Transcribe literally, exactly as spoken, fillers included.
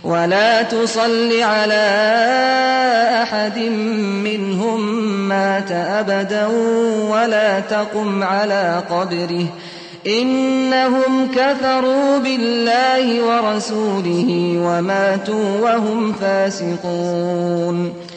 ولا تصل على أحد منهم مات أبدا ولا تقم على قبره إنهم كفروا بالله ورسوله وماتوا وهم فاسقون